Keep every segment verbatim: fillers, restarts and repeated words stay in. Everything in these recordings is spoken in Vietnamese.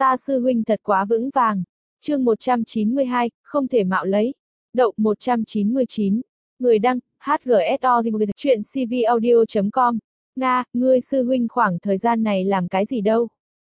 Ta sư huynh thật quá vững vàng. Chương một trăm chín mươi hai, không thể mạo lấy. Đậu một trăm chín mươi chín. Người đăng, hát giê ét o chuyện cvaudio chấm com. Nga, ngươi sư huynh khoảng thời gian này làm cái gì đâu?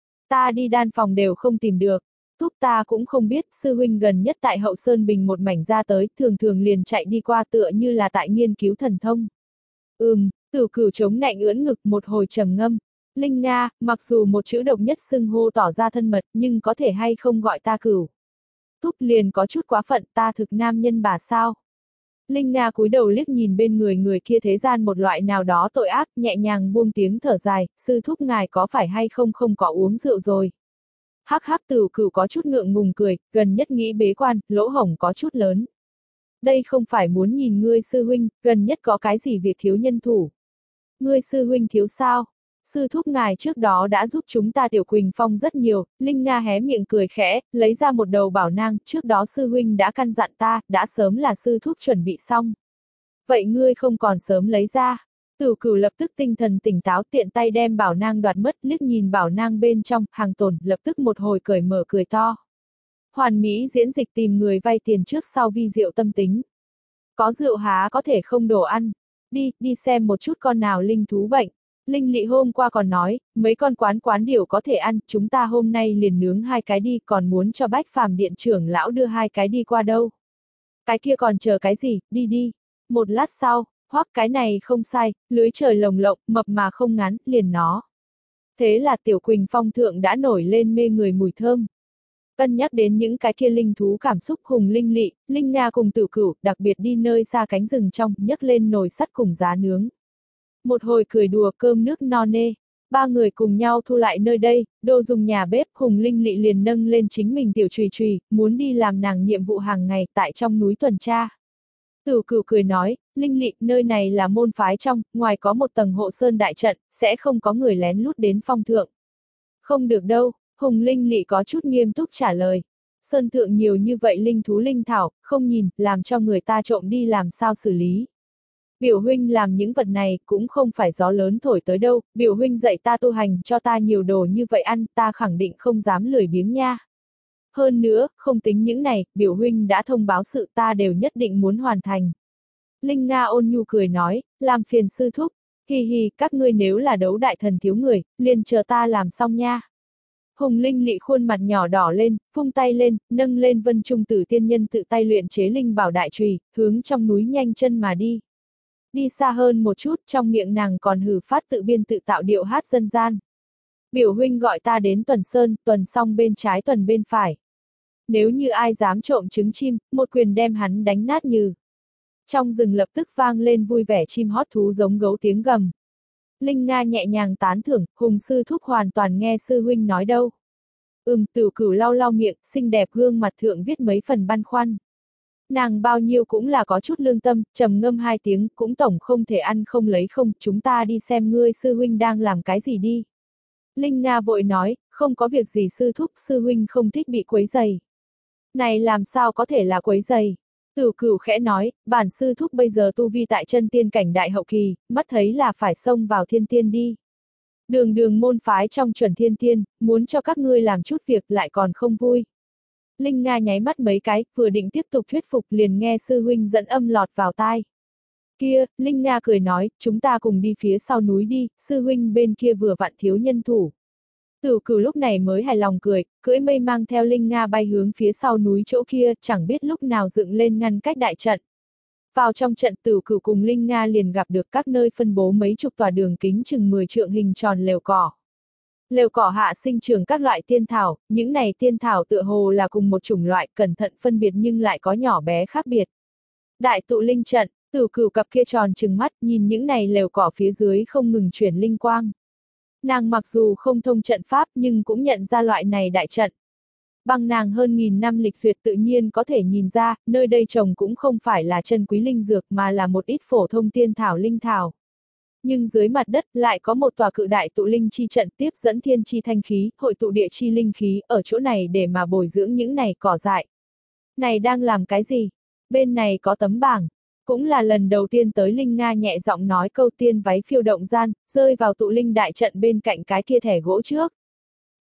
Ta đi đan phòng đều không tìm được. Túc ta cũng không biết, sư huynh gần nhất tại Hậu Sơn Bình một mảnh ra tới, thường thường liền chạy đi qua tựa như là tại nghiên cứu thần thông. Ừm, Tử Cửu chống nạnh ưỡn ngực một hồi trầm ngâm. Linh Nga, mặc dù một chữ độc nhất xưng hô tỏ ra thân mật, nhưng có thể hay không gọi ta Cửu. Túc liền có chút quá phận, ta thực nam nhân bà sao? Linh Nga cúi đầu liếc nhìn bên người người kia thế gian một loại nào đó tội ác, nhẹ nhàng buông tiếng thở dài, sư thúc ngài có phải hay không không có uống rượu rồi. Hắc hắc Tử Cửu có chút ngượng ngùng cười, gần nhất nghĩ bế quan, lỗ hổng có chút lớn. Đây không phải muốn nhìn ngươi sư huynh, gần nhất có cái gì việc thiếu nhân thủ. Ngươi sư huynh thiếu sao? Sư thúc ngài trước đó đã giúp chúng ta Tiểu Quỳnh Phong rất nhiều, Linh Nga hé miệng cười khẽ, lấy ra một đầu bảo nang, trước đó sư huynh đã căn dặn ta, đã sớm là sư thúc chuẩn bị xong. Vậy ngươi không còn sớm lấy ra. Tử Cửu lập tức tinh thần tỉnh táo tiện tay đem bảo nang đoạt mất, liếc nhìn bảo nang bên trong, hàng tồn, lập tức một hồi cởi mở cười to. Hoàn mỹ diễn dịch tìm người vay tiền trước sau vi diệu tâm tính. Có rượu há có thể không đồ ăn. Đi, đi xem một chút con nào linh thú bệnh. Linh Lị hôm qua còn nói, mấy con quán quán điểu có thể ăn, chúng ta hôm nay liền nướng hai cái đi, còn muốn cho Bách Phàm điện trưởng lão đưa hai cái đi qua đâu. Cái kia còn chờ cái gì, đi đi. Một lát sau, hoắc cái này không sai, lưới trời lồng lộng, mập mà không ngắn, liền nó. Thế là Tiểu Quỳnh Phong thượng đã nổi lên mê người mùi thơm. Cân nhắc đến những cái kia linh thú cảm xúc hùng Linh Lị, Linh Nga cùng Tử Cửu, đặc biệt đi nơi xa cánh rừng trong, nhấc lên nồi sắt cùng giá nướng. Một hồi cười đùa cơm nước no nê, ba người cùng nhau thu lại nơi đây, đồ dùng nhà bếp, hùng Linh Lị liền nâng lên chính mình tiểu chùy chùy, muốn đi làm nàng nhiệm vụ hàng ngày tại trong núi tuần tra. Tử Cửu cười nói, Linh Lị, nơi này là môn phái trong, ngoài có một tầng hộ sơn đại trận, sẽ không có người lén lút đến phong thượng. Không được đâu. Hùng Linh Lị có chút nghiêm túc trả lời. Sơn thượng nhiều như vậy linh thú linh thảo, không nhìn, làm cho người ta trộm đi làm sao xử lý. Biểu huynh làm những vật này, cũng không phải gió lớn thổi tới đâu, biểu huynh dạy ta tu hành, cho ta nhiều đồ như vậy ăn, ta khẳng định không dám lười biếng nha. Hơn nữa, không tính những này, biểu huynh đã thông báo sự ta đều nhất định muốn hoàn thành. Linh Nga ôn nhu cười nói, làm phiền sư thúc, hi hi, các ngươi nếu là đấu đại thần thiếu người, liền chờ ta làm xong nha. Hùng Linh Lị khuôn mặt nhỏ đỏ lên, vung tay lên, nâng lên Vân Trung Tử tiên nhân tự tay luyện chế linh bảo đại chùy, hướng trong núi nhanh chân mà đi. Đi xa hơn một chút, trong miệng nàng còn hử phát tự biên tự tạo điệu hát dân gian. Biểu huynh gọi ta đến Tuần Sơn, tuần xong bên trái tuần bên phải. Nếu như ai dám trộm trứng chim, một quyền đem hắn đánh nát như. Trong rừng lập tức vang lên vui vẻ chim hót thú giống gấu tiếng gầm. Linh Nga nhẹ nhàng tán thưởng, Hùng sư thúc hoàn toàn nghe sư huynh nói đâu. Ừm, Tử Cửu lau lau miệng, xinh đẹp gương mặt thượng viết mấy phần băn khoăn. Nàng bao nhiêu cũng là có chút lương tâm, trầm ngâm hai tiếng, cũng tổng không thể ăn không lấy không, chúng ta đi xem ngươi sư huynh đang làm cái gì đi. Linh Nga vội nói, không có việc gì sư thúc, sư huynh không thích bị quấy rầy. Này làm sao có thể là quấy rầy? Tử Cửu khẽ nói, bản sư thúc bây giờ tu vi tại chân tiên cảnh đại hậu kỳ, mắt thấy là phải xông vào thiên tiên đi. Đường đường môn phái trong chuẩn thiên tiên, muốn cho các ngươi làm chút việc lại còn không vui. Linh Nga nháy mắt mấy cái, vừa định tiếp tục thuyết phục liền nghe sư huynh dẫn âm lọt vào tai. Kia, Linh Nga cười nói, chúng ta cùng đi phía sau núi đi, sư huynh bên kia vừa vặn thiếu nhân thủ. Tử Cửu lúc này mới hài lòng cười, cưỡi mây mang theo Linh Nga bay hướng phía sau núi chỗ kia, chẳng biết lúc nào dựng lên ngăn cách đại trận. Vào trong trận Tử Cửu cùng Linh Nga liền gặp được các nơi phân bố mấy chục tòa đường kính chừng mười trượng hình tròn lều cỏ. Lều cỏ hạ sinh trưởng các loại tiên thảo, những này tiên thảo tựa hồ là cùng một chủng loại, cẩn thận phân biệt nhưng lại có nhỏ bé khác biệt. Đại tụ linh trận, Tử Cửu cặp kia tròn trừng mắt, nhìn những này lều cỏ phía dưới không ngừng chuyển linh quang. Nàng mặc dù không thông trận pháp nhưng cũng nhận ra loại này đại trận. Bằng nàng hơn nghìn năm lịch duyệt tự nhiên có thể nhìn ra, nơi đây trồng cũng không phải là chân quý linh dược mà là một ít phổ thông tiên thảo linh thảo. Nhưng dưới mặt đất lại có một tòa cự đại tụ linh chi trận tiếp dẫn thiên chi thanh khí, hội tụ địa chi linh khí ở chỗ này để mà bồi dưỡng những này cỏ dại. Này đang làm cái gì? Bên này có tấm bảng. Cũng là lần đầu tiên tới Linh Nga nhẹ giọng nói câu tiên váy phiêu động gian, rơi vào tụ linh đại trận bên cạnh cái kia thẻ gỗ trước.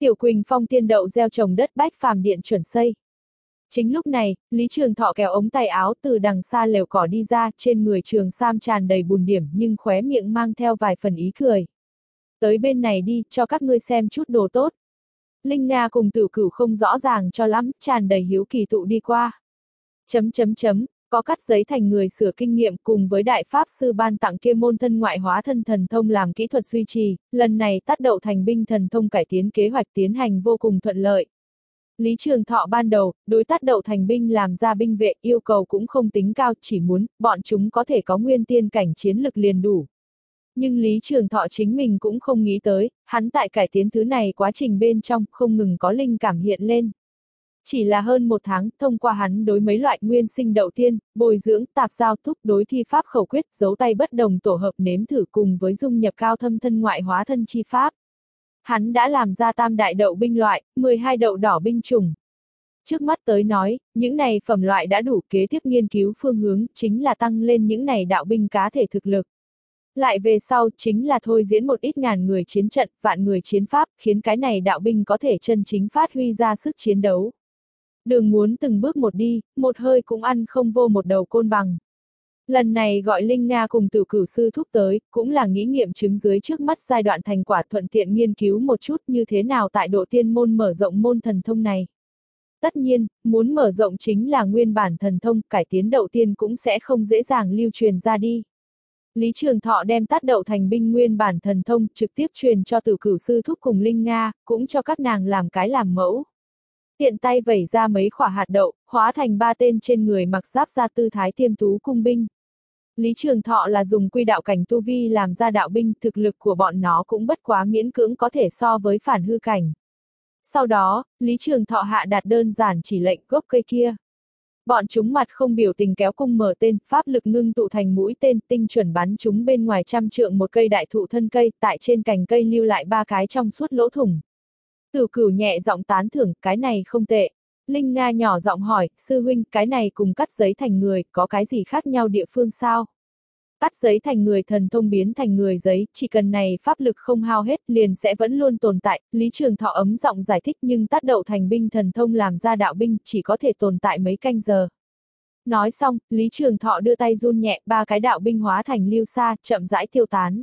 Tiểu Quỳnh Phong tiên đậu gieo trồng đất bách phàm điện chuẩn xây. Chính lúc này, Lý Trường Thọ kéo ống tay áo từ đằng xa lều cỏ đi ra, trên người trường sam tràn đầy bùn điểm nhưng khóe miệng mang theo vài phần ý cười. Tới bên này đi, cho các ngươi xem chút đồ tốt. Linh Nga cùng Tử Cửu không rõ ràng cho lắm, tràn đầy hiếu kỳ tụ đi qua. Chấm chấm chấm, có cắt giấy thành người sửa kinh nghiệm cùng với đại pháp sư ban tặng kia môn thân ngoại hóa thân thần thông làm kỹ thuật duy trì, lần này tát đậu thành binh thần thông cải tiến kế hoạch tiến hành vô cùng thuận lợi. Lý Trường Thọ ban đầu, đối tát đậu thành binh làm ra binh vệ yêu cầu cũng không tính cao, chỉ muốn, bọn chúng có thể có nguyên tiên cảnh chiến lực liền đủ. Nhưng Lý Trường Thọ chính mình cũng không nghĩ tới, hắn tại cải tiến thứ này quá trình bên trong không ngừng có linh cảm hiện lên. Chỉ là hơn một tháng, thông qua hắn đối mấy loại nguyên sinh đậu tiên, bồi dưỡng, tạp giao thúc đối thi pháp khẩu quyết, dấu tay bất đồng tổ hợp nếm thử cùng với dung nhập cao thâm thân ngoại hóa thân chi pháp. Hắn đã làm ra tam đại đậu binh loại, mười hai đậu đỏ binh chủng. Trước mắt tới nói, những này phẩm loại đã đủ, kế tiếp nghiên cứu phương hướng, chính là tăng lên những này đạo binh cá thể thực lực. Lại về sau, chính là thôi diễn một ít ngàn người chiến trận, vạn người chiến pháp, khiến cái này đạo binh có thể chân chính phát huy ra sức chiến đấu. Đường muốn từng bước một đi, một hơi cũng ăn không vô một đầu côn bằng. Lần này gọi Linh Nga cùng Tử Cửu sư thúc tới, cũng là nghĩ nghiệm chứng dưới trước mắt giai đoạn thành quả, thuận tiện nghiên cứu một chút như thế nào tại độ tiên môn mở rộng môn thần thông này. Tất nhiên, muốn mở rộng chính là nguyên bản thần thông, cải tiến đậu tiên cũng sẽ không dễ dàng lưu truyền ra đi. Lý Trường Thọ đem tát đậu thành binh nguyên bản thần thông trực tiếp truyền cho Tử Cửu sư thúc cùng Linh Nga, cũng cho các nàng làm cái làm mẫu. Tiện tay vẩy ra mấy khỏa hạt đậu, hóa thành ba tên trên người mặc giáp ra tư thái tiêm tú cung binh. Lý Trường Thọ là dùng quy đạo cảnh tu vi làm ra đạo binh, thực lực của bọn nó cũng bất quá miễn cưỡng có thể so với phản hư cảnh. Sau đó, Lý Trường Thọ hạ đạt đơn giản chỉ lệnh gốc cây kia. Bọn chúng mặt không biểu tình kéo cung mở tên, pháp lực ngưng tụ thành mũi tên, tinh chuẩn bắn chúng bên ngoài trăm trượng một cây đại thụ thân cây, tại trên cành cây lưu lại ba cái trong suốt lỗ thủng. Tử Cửu nhẹ giọng tán thưởng, cái này không tệ. Linh Nga nhỏ giọng hỏi, sư huynh, cái này cùng cắt giấy thành người, có cái gì khác nhau địa phương sao? Cắt giấy thành người thần thông biến thành người giấy, chỉ cần này pháp lực không hao hết, liền sẽ vẫn luôn tồn tại. Lý Trường Thọ ấm giọng giải thích, nhưng tát đậu thành binh thần thông làm ra đạo binh, chỉ có thể tồn tại mấy canh giờ. Nói xong, Lý Trường Thọ đưa tay run nhẹ, ba cái đạo binh hóa thành lưu sa, chậm rãi tiêu tán.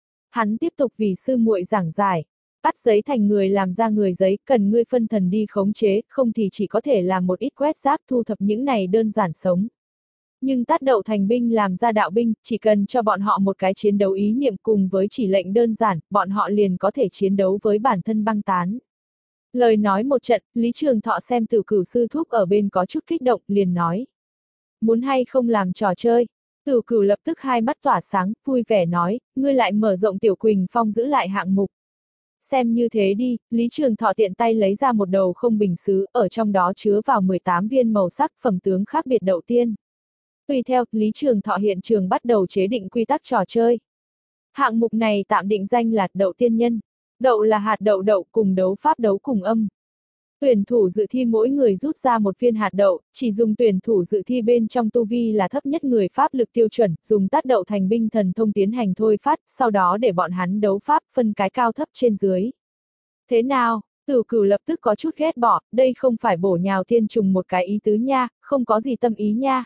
Hắn tiếp tục vì sư muội giảng giải. Cắt giấy thành người làm ra người giấy, cần ngươi phân thần đi khống chế, không thì chỉ có thể làm một ít quét rác thu thập những này đơn giản sống. Nhưng tát đậu thành binh làm ra đạo binh, chỉ cần cho bọn họ một cái chiến đấu ý niệm cùng với chỉ lệnh đơn giản, bọn họ liền có thể chiến đấu với bản thân băng tán. Lời nói một trận, Lý Trường Thọ xem Tử Cửu sư thúc ở bên có chút kích động, liền nói. Muốn hay không làm trò chơi? Tử Cửu lập tức hai mắt tỏa sáng, vui vẻ nói, ngươi lại mở rộng Tiểu Quỳnh Phong giữ lại hạng mục. Xem như thế đi, Lý Trường Thọ tiện tay lấy ra một đầu không bình sứ, ở trong đó chứa vào mười tám viên màu sắc phẩm tướng khác biệt đậu tiên. Tùy theo, Lý Trường Thọ hiện trường bắt đầu chế định quy tắc trò chơi. Hạng mục này tạm định danh là đậu tiên nhân. Đậu là hạt đậu đậu cùng đấu pháp đấu cùng âm. Tuyển thủ dự thi mỗi người rút ra một viên hạt đậu, chỉ dùng tuyển thủ dự thi bên trong tu vi là thấp nhất người pháp lực tiêu chuẩn, dùng tát đậu thành binh thần thông tiến hành thôi phát, sau đó để bọn hắn đấu pháp phân cái cao thấp trên dưới. Thế nào? Tử Cửu lập tức có chút ghét bỏ, đây không phải bổ nhào thiên trùng một cái ý tứ nha, không có gì tâm ý nha.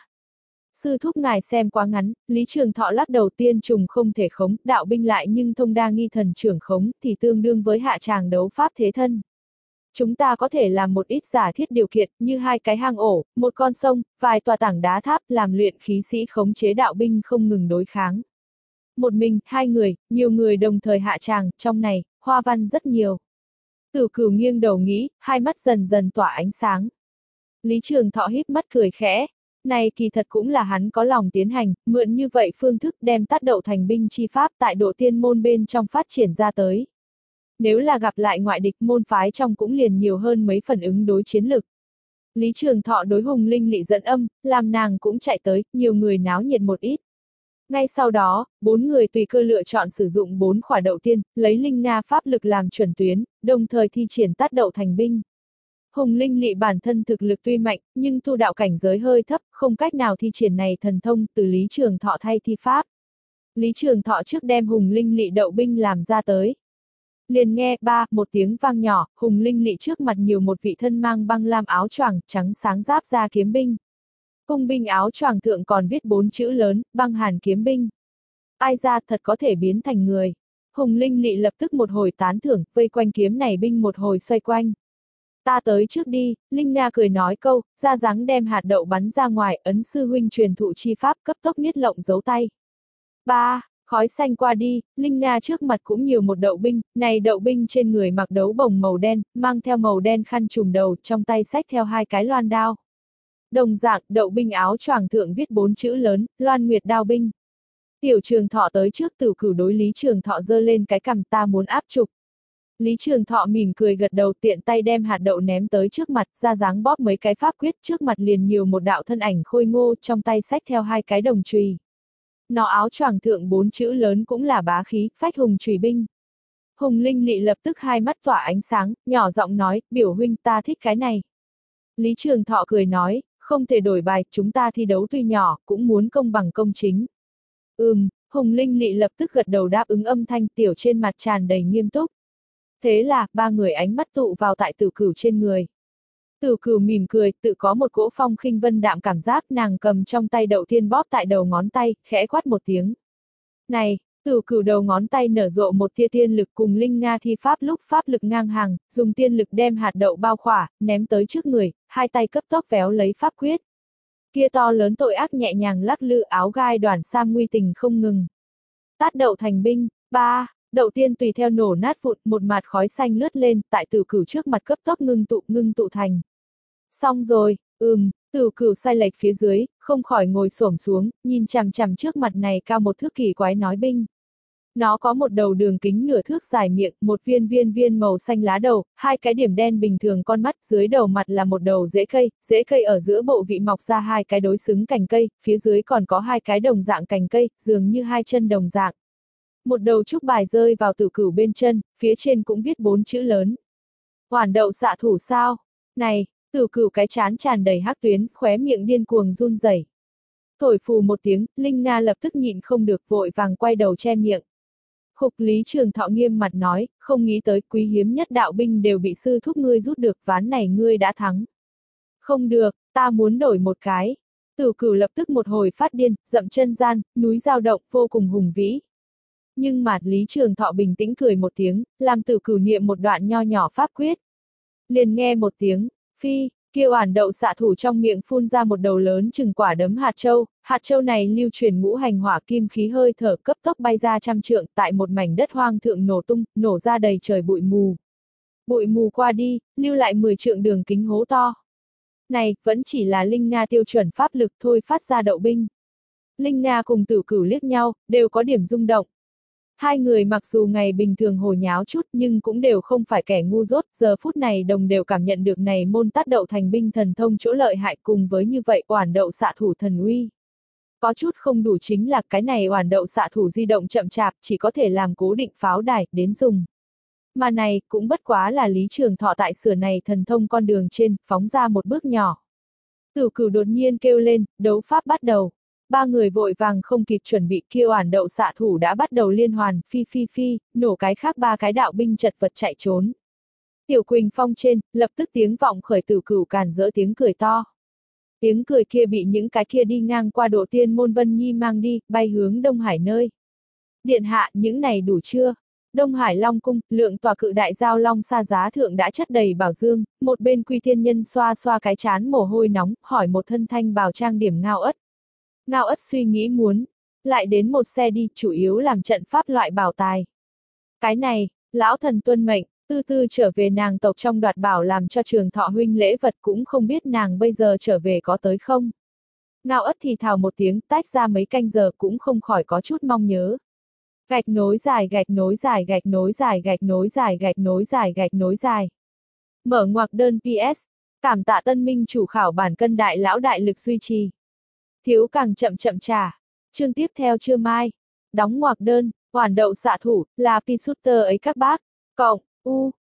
Sư thúc ngài xem quá ngắn, Lý Trường Thọ lắc đầu, tiên trùng không thể khống, đạo binh lại nhưng thông đa nghi thần trưởng khống, thì tương đương với hạ tràng đấu pháp thế thân. Chúng ta có thể làm một ít giả thiết điều kiện, như hai cái hang ổ, một con sông, vài tòa tảng đá tháp, làm luyện khí sĩ khống chế đạo binh không ngừng đối kháng. Một mình, hai người, nhiều người đồng thời hạ tràng, trong này, hoa văn rất nhiều. Tử Cửu nghiêng đầu nghĩ, hai mắt dần dần tỏa ánh sáng. Lý Trường Thọ híp mắt cười khẽ. Này kỳ thật cũng là hắn có lòng tiến hành, mượn như vậy phương thức đem tát đậu thành binh chi pháp tại độ tiên môn bên trong phát triển ra tới. Nếu là gặp lại ngoại địch, môn phái trong cũng liền nhiều hơn mấy phần ứng đối chiến lực. Lý Trường Thọ đối Hùng Linh Lị dẫn âm, làm nàng cũng chạy tới, nhiều người náo nhiệt một ít. Ngay sau đó, bốn người tùy cơ lựa chọn sử dụng bốn khỏa đậu tiên, lấy Linh Nga pháp lực làm chuẩn tuyến, đồng thời thi triển tát đậu thành binh. Hùng Linh Lị bản thân thực lực tuy mạnh, nhưng tu đạo cảnh giới hơi thấp, không cách nào thi triển này thần thông, từ Lý Trường Thọ thay thi pháp. Lý Trường Thọ trước đem Hùng Linh Lị đậu binh làm ra tới. Liền nghe ba một tiếng vang nhỏ, Hùng Linh Lị trước mặt nhiều một vị thân mang băng lam áo choàng trắng sáng giáp ra kiếm binh. Cung binh áo choàng thượng còn viết bốn chữ lớn, băng hàn kiếm binh. Ai ra thật có thể biến thành người. Hùng Linh Lị lập tức một hồi tán thưởng, vây quanh kiếm này binh một hồi xoay quanh. Ta tới trước đi, Linh Nga cười nói câu, ra dáng đem hạt đậu bắn ra ngoài, ấn sư huynh truyền thụ chi pháp cấp tốc niết lộng giấu tay. Ba, khói xanh qua đi, Linh Nga trước mặt cũng nhiều một đậu binh, này đậu binh trên người mặc đấu bồng màu đen, mang theo màu đen khăn trùm đầu, trong tay xách theo hai cái loan đao. Đồng dạng, đậu binh áo choàng thượng viết bốn chữ lớn, Loan Nguyệt đao binh. Tiểu Trường Thọ tới trước Tử Cửu đối Lý Trường Thọ giơ lên cái cằm, ta muốn áp trục. Lý Trường Thọ mỉm cười gật đầu, tiện tay đem hạt đậu ném tới trước mặt, ra dáng bóp mấy cái pháp quyết, trước mặt liền nhiều một đạo thân ảnh khôi ngô, trong tay xách theo hai cái đồng chùy. Nó áo choàng thượng bốn chữ lớn cũng là bá khí, phách hùng chùy binh. Hùng Linh Lị lập tức hai mắt tỏa ánh sáng, nhỏ giọng nói, biểu huynh ta thích cái này. Lý Trường Thọ cười nói, không thể đổi bài, chúng ta thi đấu tuy nhỏ, cũng muốn công bằng công chính. Ừm, Hùng Linh Lị lập tức gật đầu đáp ứng, âm thanh tiểu trên mặt tràn đầy nghiêm túc. Thế là, ba người ánh mắt tụ vào tại Tử Cửu trên người. Tử Cửu mỉm cười, tự có một cỗ phong khinh vân đạm cảm giác, nàng cầm trong tay đậu tiên bóp tại đầu ngón tay, khẽ quát một tiếng. Này, Tử Cửu đầu ngón tay nở rộ một tia tiên lực, cùng Linh Nga thi pháp lúc pháp lực ngang hàng, dùng tiên lực đem hạt đậu bao khỏa, ném tới trước người, hai tay cấp tốc véo lấy pháp quyết. Kia to lớn tội ác nhẹ nhàng lắc lư, áo gai đoàn sam nguy tình không ngừng. Tát đậu thành binh, ba, đậu tiên tùy theo nổ nát vụn, một mạt khói xanh lướt lên, tại Tử Cửu trước mặt cấp tốc ngưng tụ, ngưng tụ thành. Xong rồi, ừm, Tử Cửu sai lệch phía dưới, không khỏi ngồi xổm xuống, nhìn chằm chằm trước mặt này cao một thước kỳ quái nói binh. Nó có một đầu đường kính nửa thước dài miệng, một viên viên viên màu xanh lá đầu, hai cái điểm đen bình thường con mắt, dưới đầu mặt là một đầu rễ cây, rễ cây ở giữa bộ vị mọc ra hai cái đối xứng cành cây, phía dưới còn có hai cái đồng dạng cành cây, dường như hai chân đồng dạng. Một đầu trúc bài rơi vào Tử Cửu bên chân, phía trên cũng viết bốn chữ lớn. Hoàn đậu xạ thủ sao? Này, Tử Cửu cái chán tràn đầy hắc tuyến, khóe miệng điên cuồng run rẩy. Thổi phù một tiếng, Linh Nga lập tức nhịn không được, vội vàng quay đầu che miệng. Khục Lý Trường Thọ nghiêm mặt nói, không nghĩ tới quý hiếm nhất đạo binh đều bị sư thúc ngươi rút được, ván này ngươi đã thắng. Không được, ta muốn đổi một cái. Tử Cửu lập tức một hồi phát điên, dậm chân gian, núi dao động, vô cùng hùng vĩ. Nhưng mà Lý Trường Thọ bình tĩnh cười một tiếng, làm Tử Cửu niệm một đoạn nho nhỏ pháp quyết. Liền nghe một tiếng, phi, kia oản đậu xạ thủ trong miệng phun ra một đầu lớn chừng quả đấm hạt châu, hạt châu này lưu truyền ngũ hành hỏa kim khí hơi thở cấp tốc bay ra trăm trượng, tại một mảnh đất hoang thượng nổ tung, nổ ra đầy trời bụi mù. Bụi mù qua đi, lưu lại mười trượng đường kính hố to. Này, vẫn chỉ là Linh Nga tiêu chuẩn pháp lực thôi phát ra đậu binh. Linh Nga cùng Tử Cửu liếc nhau, đều có điểm rung động. Hai người mặc dù ngày bình thường hồ nháo chút nhưng cũng đều không phải kẻ ngu dốt, giờ phút này đồng đều cảm nhận được này môn tát đậu thành binh thần thông chỗ lợi hại, cùng với như vậy oản đậu xạ thủ thần uy. Có chút không đủ chính là cái này oản đậu xạ thủ di động chậm chạp, chỉ có thể làm cố định pháo đài, đến dùng. Mà này, cũng bất quá là Lý Trường Thọ tại sửa này thần thông con đường trên, phóng ra một bước nhỏ. Tử Cửu đột nhiên kêu lên, đấu pháp bắt đầu. Ba người vội vàng không kịp chuẩn bị, kia oản đậu xạ thủ đã bắt đầu liên hoàn, phi phi phi, nổ cái khác ba cái đạo binh chật vật chạy trốn. Tiểu Quỳnh Phong trên, lập tức tiếng vọng khởi, Tử Cửu càn rỡ tiếng cười to. Tiếng cười kia bị những cái kia đi ngang qua độ tiên môn Vân Nhi mang đi, bay hướng Đông Hải nơi. Điện hạ, những này đủ chưa? Đông Hải Long Cung, lượng tòa cự đại giao long sa giá thượng đã chất đầy bảo dương, một bên Quy Thiên Nhân xoa xoa cái chán mồ hôi nóng, hỏi một thân thanh bào trang điểm Ngao Ất. Ngao Ất suy nghĩ muốn, lại đến một xe đi, chủ yếu làm trận pháp loại bảo tài. Cái này, lão thần tuân mệnh, tư tư trở về nàng tộc trong đoạt bảo làm cho Trường Thọ huynh lễ vật, cũng không biết nàng bây giờ trở về có tới không. Ngao Ất thì thào một tiếng, tách ra mấy canh giờ cũng không khỏi có chút mong nhớ. Gạch nối dài gạch nối dài gạch nối dài gạch nối dài gạch nối dài gạch nối dài. Mở ngoặc đơn pê ét, cảm tạ Tân Minh chủ khảo bản cân đại lão đại lực duy trì. Thiếu càng chậm chậm trả. Chương tiếp theo trưa mai. Đóng ngoặc đơn, oản đậu xạ thủ, là Pi Shooter ấy các bác. Cộng, U,